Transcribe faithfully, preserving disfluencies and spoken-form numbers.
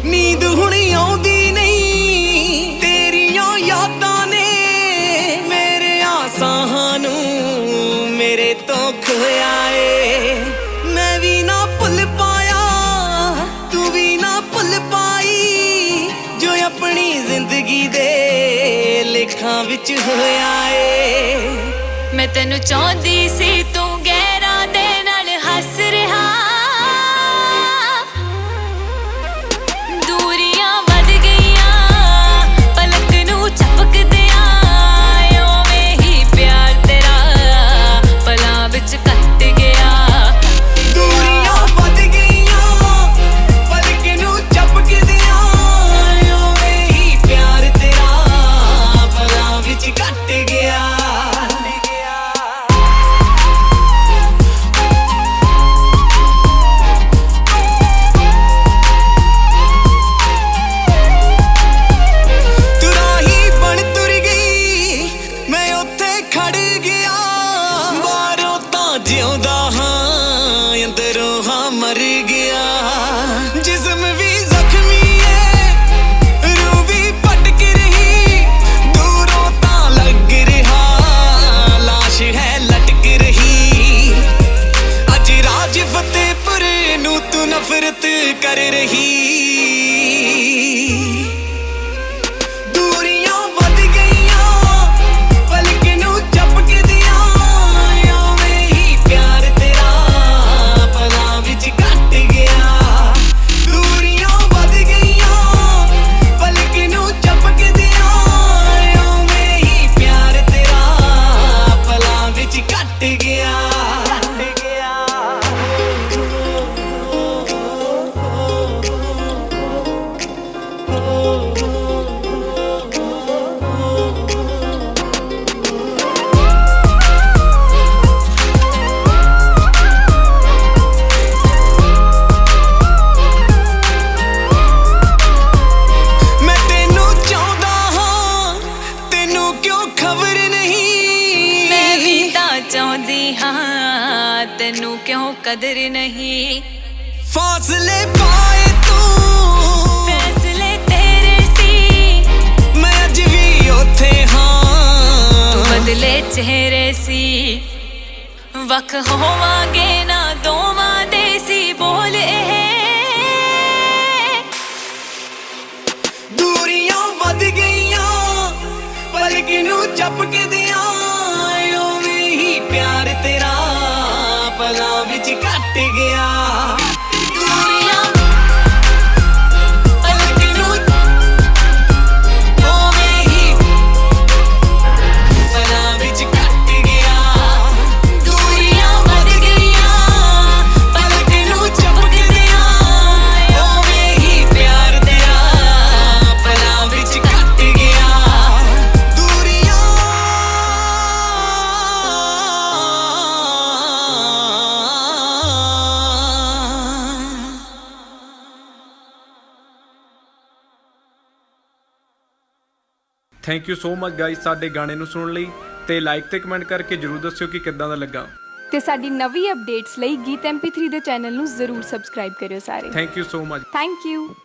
नींद हुण आउंदी नहीं तेरियां यादां ने मेरे आसां नूं मेरे तो खोया ए। मैं भी ना भुल पाया तू भी ना भुल पाई जो अपनी जिंदगी दे लेखां विच होया ए। मैं तेनू चाहती सी तू गहरा दे नाल हस रहा दूरियां वध गईयां पलक नू झपक दिया ओवें ही प्यार तेरा पलां विच कट गया। दूरियां वध गईयां पलक नू झपक दिया ओवें ही प्यार तेरा पलां विच कट गया। जिउंदा हां अंदरों हां मर गया जिस्म भी जख्मी है रूह भी भटक रही दूरों तां लग रहा लाश है लटक रही। अज राज फतेहपुर नूं तू नफरत कर रही। चाहती हाँ तेनू क्यों कदर नहीं फासले पाए तू फैसले तेरे सी मैं अज भी उथे हाँ बदले चेहरे सी वख होवांगे ना दोवां दे सी बोल ए। दूरियां वध गईयां पलक नू झपक दिया प्यार तेरा पलां विच कट गया। Thank you so much guys साडे गाने नूं सुनण लई ते लाइक ते कमेंट करके जरूर दस्सिओ कि किद्दां दा लगा ते साडी नवी अपडेट्स लई गीत एम पी थ्री दे चैनल नूं जरूर सबसक्राइब करियो सारे। Thank you so much. Thank you.